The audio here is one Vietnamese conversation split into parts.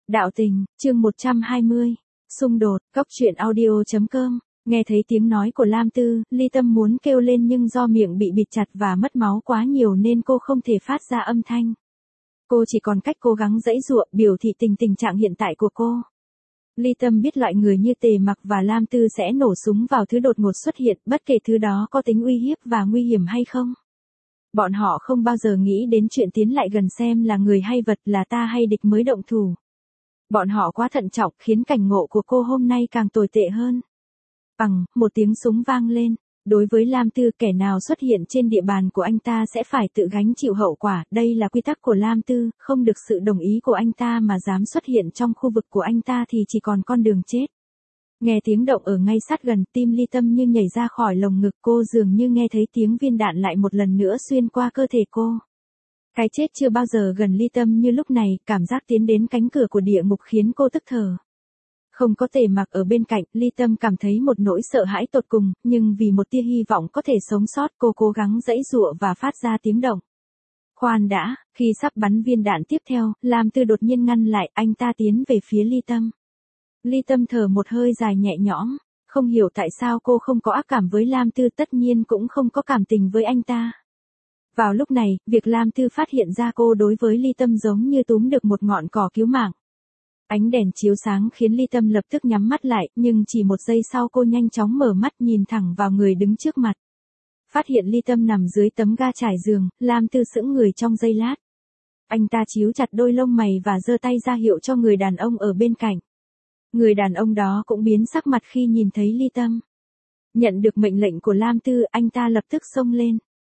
Đạo tình, chương 120. Xung đột, Cóc truyện audio.com. Nghe thấy tiếng nói của Lam Tư, Ly Tâm muốn kêu lên nhưng do miệng bị bịt chặt và mất máu quá nhiều nên cô không thể phát ra âm thanh. Cô chỉ còn cách cố gắng giãy giụa biểu thị tình trạng hiện tại của cô. Ly Tâm biết loại người như Tề Mặc và Lam Tư sẽ nổ súng vào thứ đột ngột xuất hiện, bất kể thứ đó có tính uy hiếp và nguy hiểm hay không. Bọn họ không bao giờ nghĩ đến chuyện tiến lại gần xem là người hay vật, là ta hay địch mới động thủ. Bọn họ quá thận trọng khiến cảnh ngộ của cô hôm nay càng tồi tệ hơn. Bằng, một tiếng súng vang lên. Đối với Lam Tư, kẻ nào xuất hiện trên địa bàn của anh ta sẽ phải tự gánh chịu hậu quả. Đây là quy tắc của Lam Tư, không được sự đồng ý của anh ta mà dám xuất hiện trong khu vực của anh ta thì chỉ còn con đường chết. Nghe tiếng động ở ngay sát gần, tim Ly Tâm như nhảy ra khỏi lồng ngực cô, dường như nghe thấy tiếng viên đạn lại một lần nữa xuyên qua cơ thể cô. Cái chết chưa bao giờ gần Ly Tâm như lúc này, cảm giác tiến đến cánh cửa của địa ngục khiến cô tức thở. Không có Tề Mặc ở bên cạnh, Ly Tâm cảm thấy một nỗi sợ hãi tột cùng, nhưng vì một tia hy vọng có thể sống sót, cô cố gắng giãy giụa và phát ra tiếng động. Khoan đã, khi sắp bắn viên đạn tiếp theo, Lam Tư đột nhiên ngăn lại, anh ta tiến về phía Ly Tâm. Ly Tâm thở một hơi dài nhẹ nhõm, không hiểu tại sao cô không có ác cảm với Lam Tư, tất nhiên cũng không có cảm tình với anh ta. Vào lúc này, việc Lam Tư phát hiện ra cô đối với Ly Tâm giống như túm được một ngọn cỏ cứu mạng. Ánh đèn chiếu sáng khiến Ly Tâm lập tức nhắm mắt lại, nhưng chỉ một giây sau cô nhanh chóng mở mắt nhìn thẳng vào người đứng trước mặt. Phát hiện Ly Tâm nằm dưới tấm ga trải giường, Lam Tư sững người trong giây lát. Anh ta chíu chặt đôi lông mày và giơ tay ra hiệu cho người đàn ông ở bên cạnh. Người đàn ông đó cũng biến sắc mặt khi nhìn thấy Ly Tâm. Nhận được mệnh lệnh của Lam Tư, anh ta lập tức xông lên.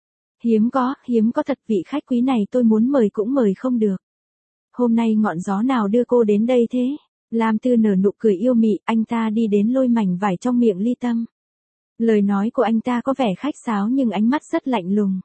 Hiếm có thật, vị khách quý này tôi muốn mời cũng mời không được. Hôm nay ngọn gió nào đưa cô đến đây thế? Lam Tư nở nụ cười yêu mị, anh ta đi đến lôi mảnh vải trong miệng Ly Tâm. Lời nói của anh ta có vẻ khách sáo nhưng ánh mắt rất lạnh lùng.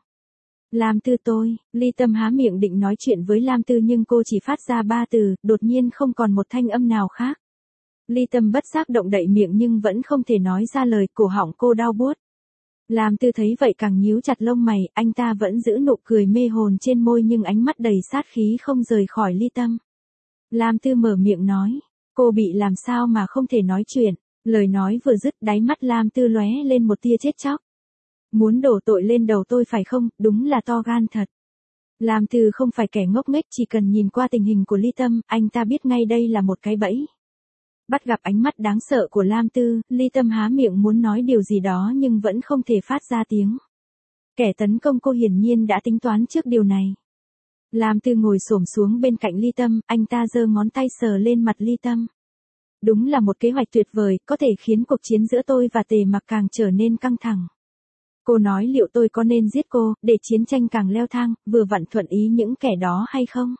Lam Tư tôi, Ly Tâm há miệng định nói chuyện với Lam Tư nhưng cô chỉ phát ra 3 từ, đột nhiên không còn một thanh âm nào khác. Ly Tâm bất giác động đậy miệng nhưng vẫn không thể nói ra lời, cổ họng cô đau buốt. Lam Tư thấy vậy càng nhíu chặt lông mày, anh ta vẫn giữ nụ cười mê hồn trên môi nhưng ánh mắt đầy sát khí không rời khỏi Ly Tâm. Lam Tư mở miệng nói, cô bị làm sao mà không thể nói chuyện, lời nói vừa dứt đáy mắt Lam Tư lóe lên một tia chết chóc. Muốn đổ tội lên đầu tôi phải không, đúng là to gan thật. Lam Tư không phải kẻ ngốc nghếch, chỉ cần nhìn qua tình hình của Ly Tâm, anh ta biết ngay đây là một cái bẫy. Bắt gặp ánh mắt đáng sợ của Lam Tư, Ly Tâm há miệng muốn nói điều gì đó nhưng vẫn không thể phát ra tiếng. Kẻ tấn công cô hiển nhiên đã tính toán trước điều này. Lam Tư ngồi xổm xuống bên cạnh Ly Tâm, anh ta giơ ngón tay sờ lên mặt Ly Tâm. Đúng là một kế hoạch tuyệt vời, có thể khiến cuộc chiến giữa tôi và Tề Mặc càng trở nên căng thẳng. Cô nói liệu tôi có nên giết cô, để chiến tranh càng leo thang, vừa vặn thuận ý những kẻ đó hay không?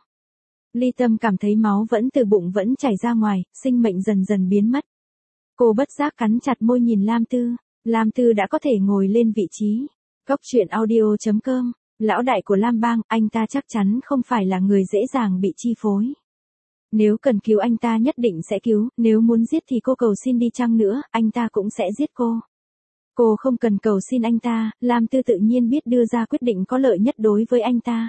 Ly Tâm cảm thấy máu vẫn từ bụng vẫn chảy ra ngoài, sinh mệnh dần dần biến mất. Cô bất giác cắn chặt môi nhìn Lam Tư. Lam Tư đã có thể ngồi lên vị trí. Cóc truyện audio.com. Lão đại của Lam Bang, anh ta chắc chắn không phải là người dễ dàng bị chi phối. Nếu cần cứu anh ta nhất định sẽ cứu, nếu muốn giết thì cô cầu xin đi chăng nữa, anh ta cũng sẽ giết cô. Cô không cần cầu xin anh ta, Lam Tư tự nhiên biết đưa ra quyết định có lợi nhất đối với anh ta.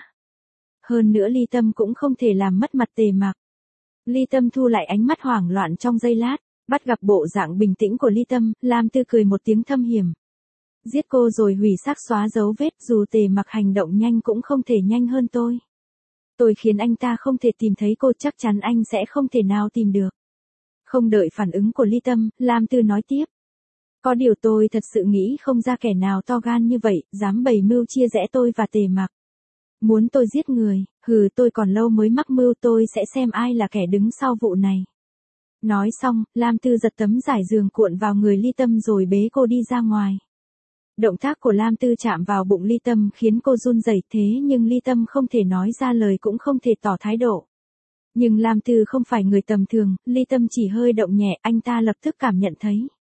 Hơn nữa Ly Tâm cũng không thể làm mất mặt Tề Mặc. Ly Tâm thu lại ánh mắt hoảng loạn trong giây lát, bắt gặp bộ dạng bình tĩnh của Ly Tâm, Lam Tư cười một tiếng thâm hiểm. Giết cô rồi hủy xác xóa dấu vết, dù Tề Mặc hành động nhanh cũng không thể nhanh hơn tôi. Tôi khiến anh ta không thể tìm thấy cô, chắc chắn anh sẽ không thể nào tìm được. Không đợi phản ứng của Ly Tâm, Lam Tư nói tiếp. Có điều tôi thật sự nghĩ không ra kẻ nào to gan như vậy, dám bày mưu chia rẽ tôi và Tề Mặc. Muốn tôi giết người, tôi còn lâu mới mắc mưu, tôi sẽ xem ai là kẻ đứng sau vụ này. Nói xong, Lam Tư giật tấm trải giường cuộn vào người Ly Tâm rồi bế cô đi ra ngoài. Động tác của Lam Tư chạm vào bụng Ly Tâm khiến cô run rẩy, thế nhưng Ly Tâm không thể nói ra lời cũng không thể tỏ thái độ. Nhưng Lam Tư không phải người tầm thường, Ly Tâm chỉ hơi động nhẹ, anh ta lập tức cảm nhận thấy.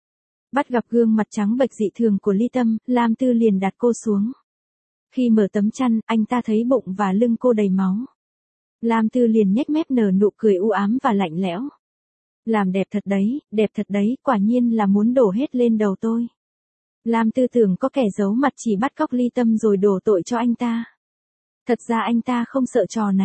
Bắt gặp gương mặt trắng bệch dị thường của Ly Tâm, Lam Tư liền đặt cô xuống. Khi mở tấm chăn, anh ta thấy bụng và lưng cô đầy máu. Lam Tư liền nhếch mép nở nụ cười u ám và lạnh lẽo. Làm đẹp thật đấy, quả nhiên là muốn đổ hết lên đầu tôi. Lam Tư tưởng có kẻ giấu mặt chỉ bắt cóc Ly Tâm rồi đổ tội cho anh ta. Thật ra anh ta không sợ trò này.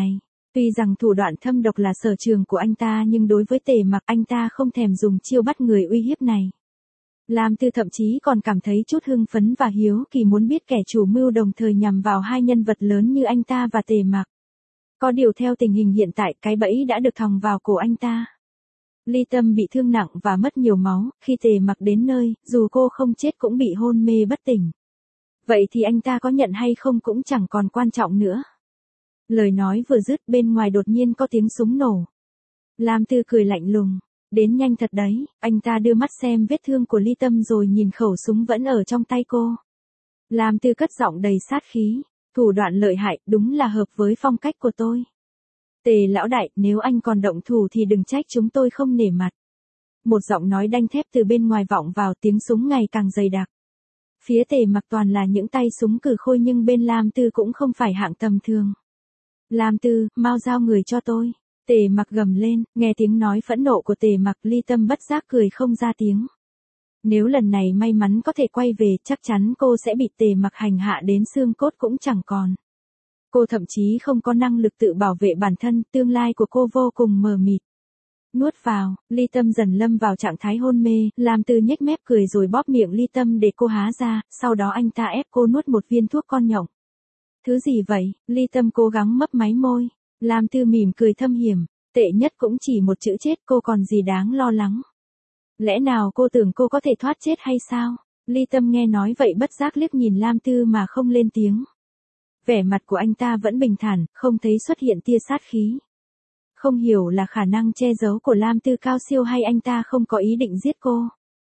Tuy rằng thủ đoạn thâm độc là sở trường của anh ta nhưng đối với Tề Mặc anh ta không thèm dùng chiêu bắt người uy hiếp này. Lam Tư thậm chí còn cảm thấy chút hưng phấn và hiếu kỳ muốn biết kẻ chủ mưu đồng thời nhằm vào hai nhân vật lớn như anh ta và Tề Mặc. Có điều theo tình hình hiện tại cái bẫy đã được thòng vào cổ anh ta. Ly Tâm bị thương nặng và mất nhiều máu, khi Tề Mặc đến nơi, dù cô không chết cũng bị hôn mê bất tỉnh. Vậy thì anh ta có nhận hay không cũng chẳng còn quan trọng nữa. Lời nói vừa dứt bên ngoài đột nhiên có tiếng súng nổ. Lam Tư cười lạnh lùng. Đến nhanh thật đấy, anh ta đưa mắt xem vết thương của Ly Tâm rồi nhìn khẩu súng vẫn ở trong tay cô. Lam Tư cất giọng đầy sát khí. Thủ đoạn lợi hại đúng là hợp với phong cách của tôi. Tề lão đại, nếu anh còn động thủ thì đừng trách chúng tôi không nể mặt. Một giọng nói đanh thép từ bên ngoài vọng vào, tiếng súng ngày càng dày đặc. Phía Tề Mặc toàn là những tay súng cử khôi nhưng bên Lam Tư cũng không phải hạng tầm thường. Lam Tư, mau giao người cho tôi. Tề Mặc gầm lên, nghe tiếng nói phẫn nộ của Tề Mặc, Ly Tâm bất giác cười không ra tiếng. Nếu lần này may mắn có thể quay về chắc chắn cô sẽ bị Tề Mặc hành hạ đến xương cốt cũng chẳng còn. Cô thậm chí không có năng lực tự bảo vệ bản thân, tương lai của cô vô cùng mờ mịt. Nuốt vào, Ly Tâm dần lâm vào trạng thái hôn mê, Lam Tư nhếch mép cười rồi bóp miệng Ly Tâm để cô há ra, sau đó anh ta ép cô nuốt một viên thuốc con nhộng. Thứ gì vậy? Ly Tâm cố gắng mấp máy môi. Lam Tư mỉm cười thâm hiểm, tệ nhất cũng chỉ một chữ chết, cô còn gì đáng lo lắng. Lẽ nào cô tưởng cô có thể thoát chết hay sao? Ly Tâm nghe nói vậy bất giác liếc nhìn Lam Tư mà không lên tiếng. Vẻ mặt của anh ta vẫn bình thản, không thấy xuất hiện tia sát khí. Không hiểu là khả năng che giấu của Lam Tư cao siêu hay anh ta không có ý định giết cô.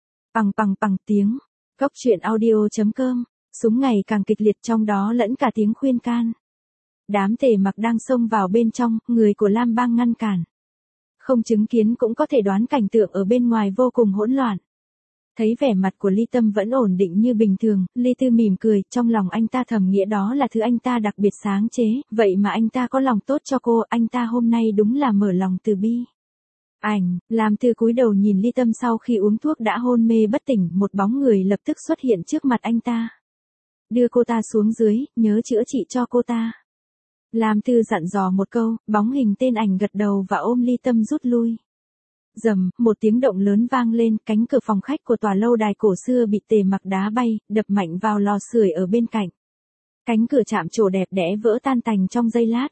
Bằng tiếng. Góc truyện audio.com. Súng ngày càng kịch liệt trong đó lẫn cả tiếng khuyên can. Đám Tề Mặc đang xông vào bên trong, người của Lam Bang ngăn cản. Không chứng kiến cũng có thể đoán cảnh tượng ở bên ngoài vô cùng hỗn loạn. Thấy vẻ mặt của Ly Tâm vẫn ổn định như bình thường, Ly Tư mỉm cười, trong lòng anh ta thầm nghĩa đó là thứ anh ta đặc biệt sáng chế, vậy mà anh ta có lòng tốt cho cô, anh ta hôm nay đúng là mở lòng từ bi. Lam Tư cúi đầu nhìn Ly Tâm sau khi uống thuốc đã hôn mê bất tỉnh, một bóng người lập tức xuất hiện trước mặt anh ta. Đưa cô ta xuống dưới, nhớ chữa trị cho cô ta. Lam Tư dặn dò một câu, bóng hình tên ảnh gật đầu và ôm Ly Tâm rút lui. Rầm, một tiếng động lớn vang lên, cánh cửa phòng khách của tòa lâu đài cổ xưa bị Tề Mặc đá bay, đập mạnh vào lò sưởi ở bên cạnh. Cánh cửa chạm trổ đẹp đẽ vỡ tan tành trong giây lát.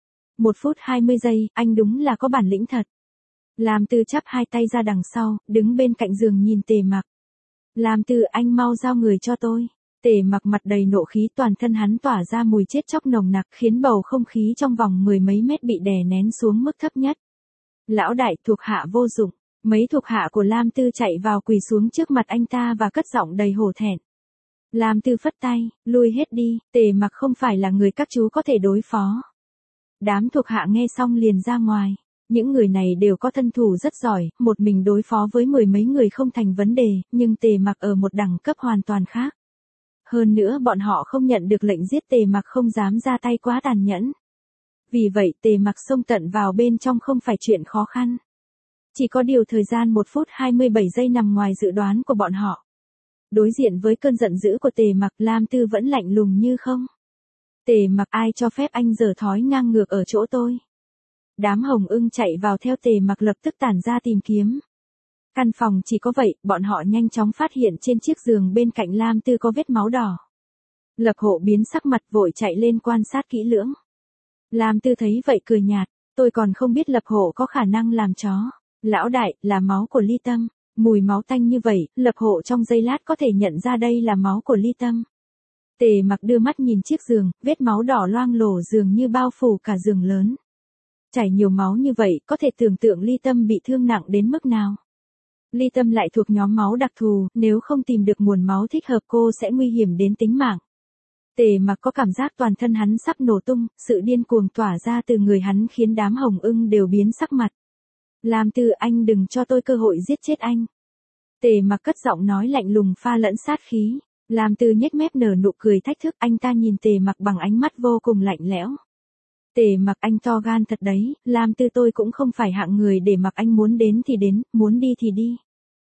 1 phút 20 giây, anh đúng là có bản lĩnh thật. Lam Tư chắp hai tay ra đằng sau, đứng bên cạnh giường nhìn Tề Mặc. Lam Tư, anh mau giao người cho tôi. Tề Mặc mặt đầy nộ khí, toàn thân hắn tỏa ra mùi chết chóc nồng nặc, khiến bầu không khí trong vòng 10 mấy mét bị đè nén xuống mức thấp nhất. Lão đại, thuộc hạ vô dụng. Mấy thuộc hạ của Lam Tư chạy vào quỳ xuống trước mặt anh ta và cất giọng đầy hổ thẹn. Lam Tư phất tay, lui hết đi, Tề Mặc không phải là người các chú có thể đối phó. Đám thuộc hạ nghe xong liền ra ngoài. Những người này đều có thân thủ rất giỏi, một mình đối phó với 10 mấy người không thành vấn đề, nhưng Tề Mặc ở một đẳng cấp hoàn toàn khác. Hơn nữa bọn họ không nhận được lệnh giết, Tề Mặc không dám ra tay quá tàn nhẫn. Vì vậy Tề Mặc xông tận vào bên trong không phải chuyện khó khăn. Chỉ có điều thời gian 1 phút 27 giây nằm ngoài dự đoán của bọn họ. Đối diện với cơn giận dữ của Tề Mặc, Lam Tư vẫn lạnh lùng như không. Tề Mặc, ai cho phép anh giở thói ngang ngược ở chỗ tôi? Đám Hồng Ưng chạy vào theo Tề Mặc lập tức tản ra tìm kiếm. Căn phòng chỉ có vậy, bọn họ nhanh chóng phát hiện trên chiếc giường bên cạnh Lam Tư có vết máu đỏ. Lập Hộ biến sắc mặt vội chạy lên quan sát kỹ lưỡng. Lam Tư thấy vậy cười nhạt, tôi còn không biết Lập Hộ có khả năng làm chó. Lão đại, là máu của Ly Tâm. Mùi máu tanh như vậy, Lập Hộ trong giây lát có thể nhận ra đây là máu của Ly Tâm. Tề Mặc đưa mắt nhìn chiếc giường, vết máu đỏ loang lổ dường như bao phủ cả giường lớn. Chảy nhiều máu như vậy, có thể tưởng tượng Ly Tâm bị thương nặng đến mức nào. Ly Tâm lại thuộc nhóm máu đặc thù, nếu không tìm được nguồn máu thích hợp cô sẽ nguy hiểm đến tính mạng. Tề Mặc có cảm giác toàn thân hắn sắp nổ tung, sự điên cuồng tỏa ra từ người hắn khiến đám Hồng Ưng đều biến sắc mặt. Lam Tư, anh đừng cho tôi cơ hội giết chết anh. Tề Mặc cất giọng nói lạnh lùng pha lẫn sát khí. Lam Tư nhếch mép nở nụ cười thách thức, anh ta nhìn Tề Mặc bằng ánh mắt vô cùng lạnh lẽo. Tề Mặc, anh to gan thật đấy, Lam Tư tôi cũng không phải hạng người để mặc anh muốn đến thì đến, muốn đi thì đi.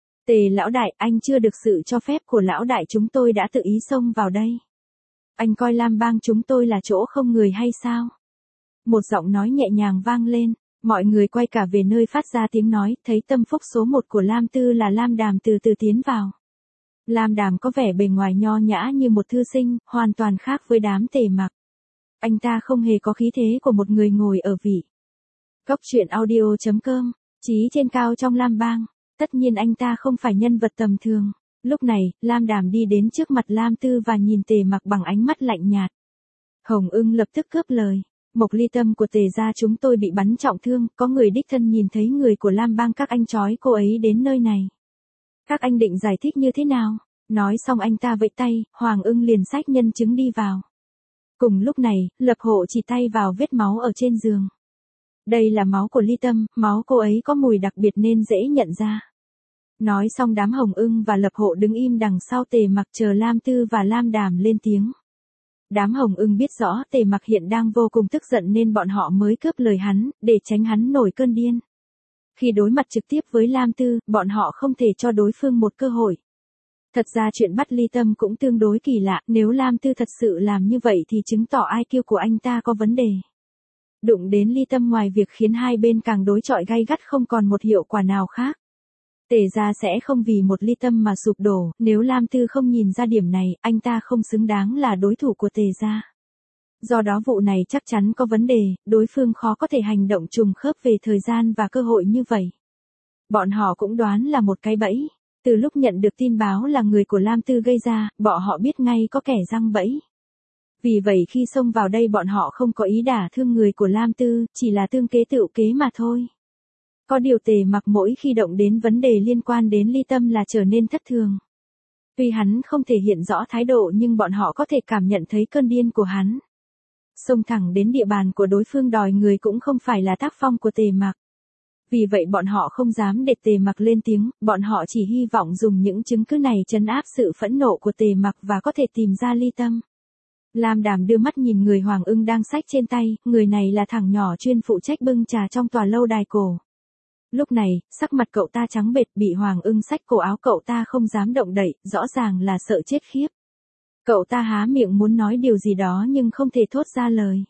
Tề lão đại, anh chưa được sự cho phép của lão đại chúng tôi đã tự ý xông vào đây. Anh coi Lam Bang chúng tôi là chỗ không người hay sao? Một giọng nói nhẹ nhàng vang lên, mọi người quay cả về nơi phát ra tiếng nói, thấy tâm phúc số 1 của Lam Tư là Lam Đàm từ từ tiến vào. Lam Đàm có vẻ bề ngoài nho nhã như một thư sinh, hoàn toàn khác với đám Tề Mặc. Anh ta không hề có khí thế của một người ngồi ở vị. Cốc truyện audio.com, chí trên cao trong Lam Bang. Tất nhiên anh ta không phải nhân vật tầm thường. Lúc này, Lam Đàm đi đến trước mặt Lam Tư và nhìn Tề Mặc bằng ánh mắt lạnh nhạt. Hồng Ưng lập tức cướp lời. Mộc Ly Tâm của Tề gia chúng tôi bị bắn trọng thương, có người đích thân nhìn thấy người của Lam Bang các anh trói cô ấy đến nơi này. Các anh định giải thích như thế nào? Nói xong anh ta vẫy tay, Hoàng Ưng liền xách nhân chứng đi vào. Cùng lúc này, Lập Hộ chỉ tay vào vết máu ở trên giường. Đây là máu của Ly Tâm, máu cô ấy có mùi đặc biệt nên dễ nhận ra. Nói xong đám Hồng Ưng và Lập Hộ đứng im đằng sau Tề Mặc chờ Lam Tư và Lam Đàm lên tiếng. Đám Hồng Ưng biết rõ Tề Mặc hiện đang vô cùng tức giận nên bọn họ mới cướp lời hắn, để tránh hắn nổi cơn điên. Khi đối mặt trực tiếp với Lam Tư, bọn họ không thể cho đối phương một cơ hội. Thật ra chuyện bắt Ly Tâm cũng tương đối kỳ lạ, nếu Lam Tư thật sự làm như vậy thì chứng tỏ IQ của anh ta có vấn đề. Đụng đến Ly Tâm ngoài việc khiến hai bên càng đối chọi gay gắt không còn một hiệu quả nào khác. Tề gia sẽ không vì một Ly Tâm mà sụp đổ, nếu Lam Tư không nhìn ra điểm này, anh ta không xứng đáng là đối thủ của Tề gia. Do đó vụ này chắc chắn có vấn đề, đối phương khó có thể hành động trùng khớp về thời gian và cơ hội như vậy. Bọn họ cũng đoán là một cái bẫy. Từ lúc nhận được tin báo là người của Lam Tư gây ra, bọn họ biết ngay có kẻ giăng bẫy. Vì vậy khi xông vào đây bọn họ không có ý đả thương người của Lam Tư, chỉ là tương kế tựu kế mà thôi. Có điều Tề Mặc mỗi khi động đến vấn đề liên quan đến Ly Tâm là trở nên thất thường. Tuy hắn không thể hiện rõ thái độ nhưng bọn họ có thể cảm nhận thấy cơn điên của hắn. Xông thẳng đến địa bàn của đối phương đòi người cũng không phải là tác phong của Tề Mặc. Vì vậy bọn họ không dám để Tề Mặc lên tiếng, bọn họ chỉ hy vọng dùng những chứng cứ này trấn áp sự phẫn nộ của Tề Mặc và có thể tìm ra Ly Tâm. Lam Đàm đưa mắt nhìn người Hoàng Ưng đang xách trên tay, người này là thằng nhỏ chuyên phụ trách bưng trà trong tòa lâu đài cổ. Lúc này, sắc mặt cậu ta trắng bệch, bị Hoàng Ưng xách cổ áo cậu ta không dám động đậy, rõ ràng là sợ chết khiếp. Cậu ta há miệng muốn nói điều gì đó nhưng không thể thốt ra lời.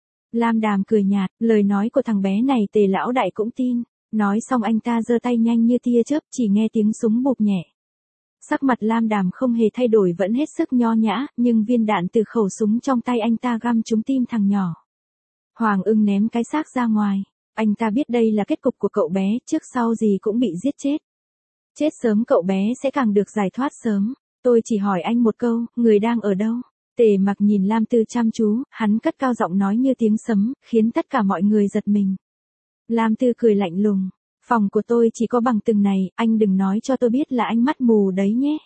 Lam Đàm cười nhạt, lời nói của thằng bé này Tề lão đại cũng tin. Nói xong anh ta giơ tay nhanh như tia chớp, chỉ nghe tiếng súng bụp nhẹ. Sắc mặt Lam Đàm không hề thay đổi, vẫn hết sức nho nhã, nhưng viên đạn từ khẩu súng trong tay anh ta găm trúng tim thằng nhỏ. Hoàng Ưng ném cái xác ra ngoài. Anh ta biết đây là kết cục của cậu bé, trước sau gì cũng bị giết chết. Chết sớm cậu bé sẽ càng được giải thoát sớm. Tôi chỉ hỏi anh một câu, người đang ở đâu? Tề Mặc nhìn Lam Tư chăm chú, hắn cất cao giọng nói như tiếng sấm, khiến tất cả mọi người giật mình. Lam Tư cười lạnh lùng, phòng của tôi chỉ có bằng tường này, anh đừng nói cho tôi biết là anh mắt mù đấy nhé.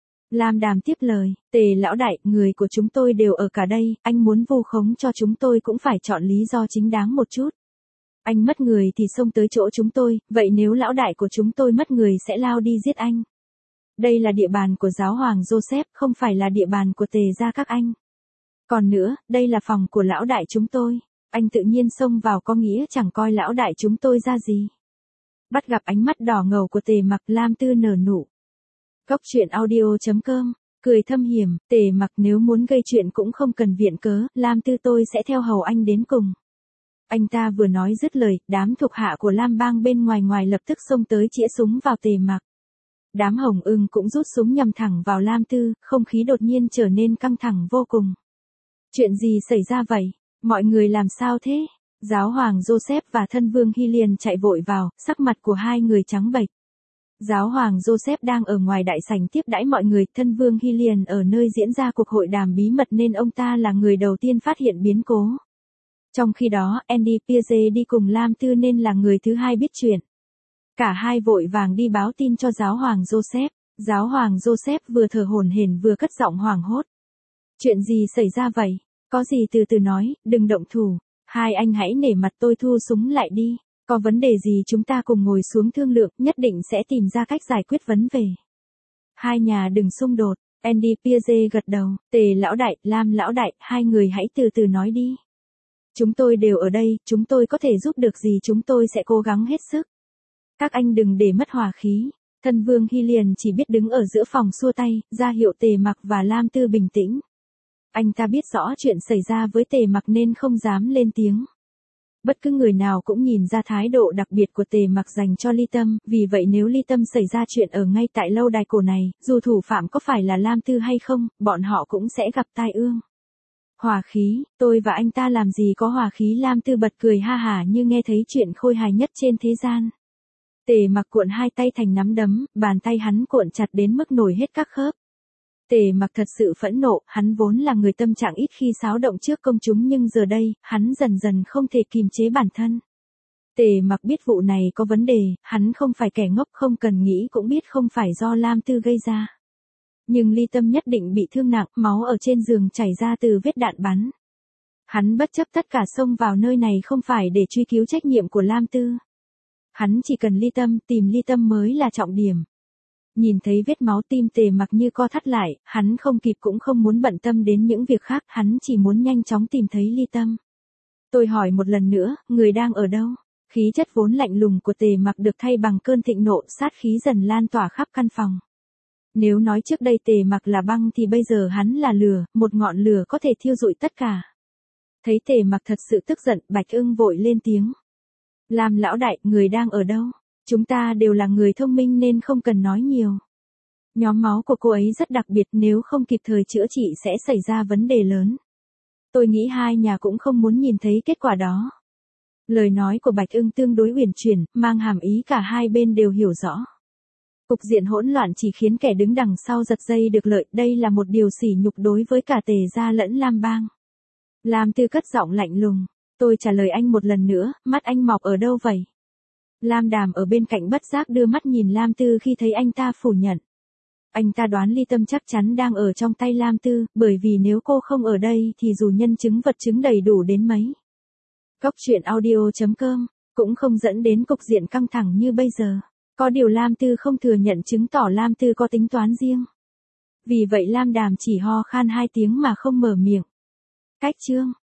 Lam Đàm tiếp lời, Tề lão đại, người của chúng tôi đều ở cả đây, anh muốn vu khống cho chúng tôi cũng phải chọn lý do chính đáng một chút. Anh mất người thì xông tới chỗ chúng tôi, vậy nếu lão đại của chúng tôi mất người sẽ lao đi giết anh. Đây là địa bàn của giáo hoàng Joseph, không phải là địa bàn của Tề gia các anh. Còn nữa, đây là phòng của lão đại chúng tôi. Anh tự nhiên xông vào có nghĩa chẳng coi lão đại chúng tôi ra gì. Bắt gặp ánh mắt đỏ ngầu của Tề Mặc, Lam Tư nở nụ. Cốc truyện audio.com, cười thâm hiểm, Tề Mặc nếu muốn gây chuyện cũng không cần viện cớ, Lam Tư tôi sẽ theo hầu anh đến cùng. Anh ta vừa nói dứt lời, đám thuộc hạ của Lam Bang bên ngoài lập tức xông tới chĩa súng vào Tề Mặc. Đám Hồng Ưng cũng rút súng nhằm thẳng vào Lam Tư, không khí đột nhiên trở nên căng thẳng vô cùng. Chuyện gì xảy ra vậy? Mọi người làm sao thế? Giáo hoàng Joseph và thân vương Hy liền chạy vội vào, sắc mặt của hai người trắng bệch. Giáo hoàng Joseph đang ở ngoài đại sảnh tiếp đãi mọi người, thân vương Hy liền ở nơi diễn ra cuộc hội đàm bí mật nên ông ta là người đầu tiên phát hiện biến cố. Trong khi đó, Andy Pierce đi cùng Lam Tư nên là người thứ hai biết chuyện. Cả hai vội vàng đi báo tin cho giáo hoàng Joseph. Giáo hoàng Joseph vừa thở hổn hển vừa cất giọng hoảng hốt. Chuyện gì xảy ra vậy? Có gì từ từ nói, đừng động thủ. Hai anh hãy nể mặt tôi thu súng lại đi. Có vấn đề gì chúng ta cùng ngồi xuống thương lượng, nhất định sẽ tìm ra cách giải quyết vấn đề. Hai nhà đừng xung đột. Andy Pierce gật đầu. Tề lão đại, Lam lão đại, hai người hãy từ từ nói đi. Chúng tôi đều ở đây, chúng tôi có thể giúp được gì chúng tôi sẽ cố gắng hết sức. Các anh đừng để mất hòa khí. Thân vương Hy liền chỉ biết đứng ở giữa phòng xua tay, ra hiệu Tề Mặc và Lam Tư bình tĩnh. Anh ta biết rõ chuyện xảy ra với Tề Mặc nên không dám lên tiếng. Bất cứ người nào cũng nhìn ra thái độ đặc biệt của Tề Mặc dành cho Ly Tâm, vì vậy nếu Ly Tâm xảy ra chuyện ở ngay tại lâu đài cổ này, dù thủ phạm có phải là Lam Tư hay không, bọn họ cũng sẽ gặp tai ương. Hòa khí, tôi và anh ta làm gì có hòa khí. Lam Tư bật cười ha hả như nghe thấy chuyện khôi hài nhất trên thế gian. Tề Mặc cuộn hai tay thành nắm đấm, bàn tay hắn cuộn chặt đến mức nổi hết các khớp. Tề Mặc thật sự phẫn nộ, hắn vốn là người tâm trạng ít khi xáo động trước công chúng nhưng giờ đây, hắn dần dần không thể kìm chế bản thân. Tề Mặc biết vụ này có vấn đề, hắn không phải kẻ ngốc, không cần nghĩ cũng biết không phải do Lam Tư gây ra. Nhưng Ly Tâm nhất định bị thương nặng, máu ở trên giường chảy ra từ vết đạn bắn. Hắn bất chấp tất cả xông vào nơi này không phải để truy cứu trách nhiệm của Lam Tư. Hắn chỉ cần Ly Tâm, tìm Ly Tâm mới là trọng điểm. Nhìn thấy vết máu, tim Tề Mặc như co thắt lại, hắn không kịp cũng không muốn bận tâm đến những việc khác, hắn chỉ muốn nhanh chóng tìm thấy Ly Tâm. Tôi hỏi một lần nữa, người đang ở đâu? Khí chất vốn lạnh lùng của Tề Mặc được thay bằng cơn thịnh nộ, sát khí dần lan tỏa khắp căn phòng. Nếu nói trước đây Tề Mặc là băng thì bây giờ hắn là lửa, một ngọn lửa có thể thiêu rụi tất cả. Thấy Tề Mặc thật sự tức giận, Bạch Ưng vội lên tiếng. Lam lão đại, người đang ở đâu? Chúng ta đều là người thông minh nên không cần nói nhiều. Nhóm máu của cô ấy rất đặc biệt, nếu không kịp thời chữa trị sẽ xảy ra vấn đề lớn. Tôi nghĩ hai nhà cũng không muốn nhìn thấy kết quả đó. Lời nói của Bạch Ưng tương đối uyển chuyển, mang hàm ý cả hai bên đều hiểu rõ. Cục diện hỗn loạn chỉ khiến kẻ đứng đằng sau giật dây được lợi, đây là một điều sỉ nhục đối với cả Tề gia lẫn Lam bang. Lam Tư cất giọng lạnh lùng, tôi trả lời anh một lần nữa, mắt anh mọc ở đâu vậy? Lam Đàm ở bên cạnh bất giác đưa mắt nhìn Lam Tư khi thấy anh ta phủ nhận. Anh ta đoán Ly Tâm chắc chắn đang ở trong tay Lam Tư, bởi vì nếu cô không ở đây thì dù nhân chứng vật chứng đầy đủ đến mấy. Cóc truyện audio.com cũng không dẫn đến cục diện căng thẳng như bây giờ. Có điều Lam Tư không thừa nhận chứng tỏ Lam Tư có tính toán riêng. Vì vậy Lam Đàm chỉ ho khan hai tiếng mà không mở miệng. Cách chương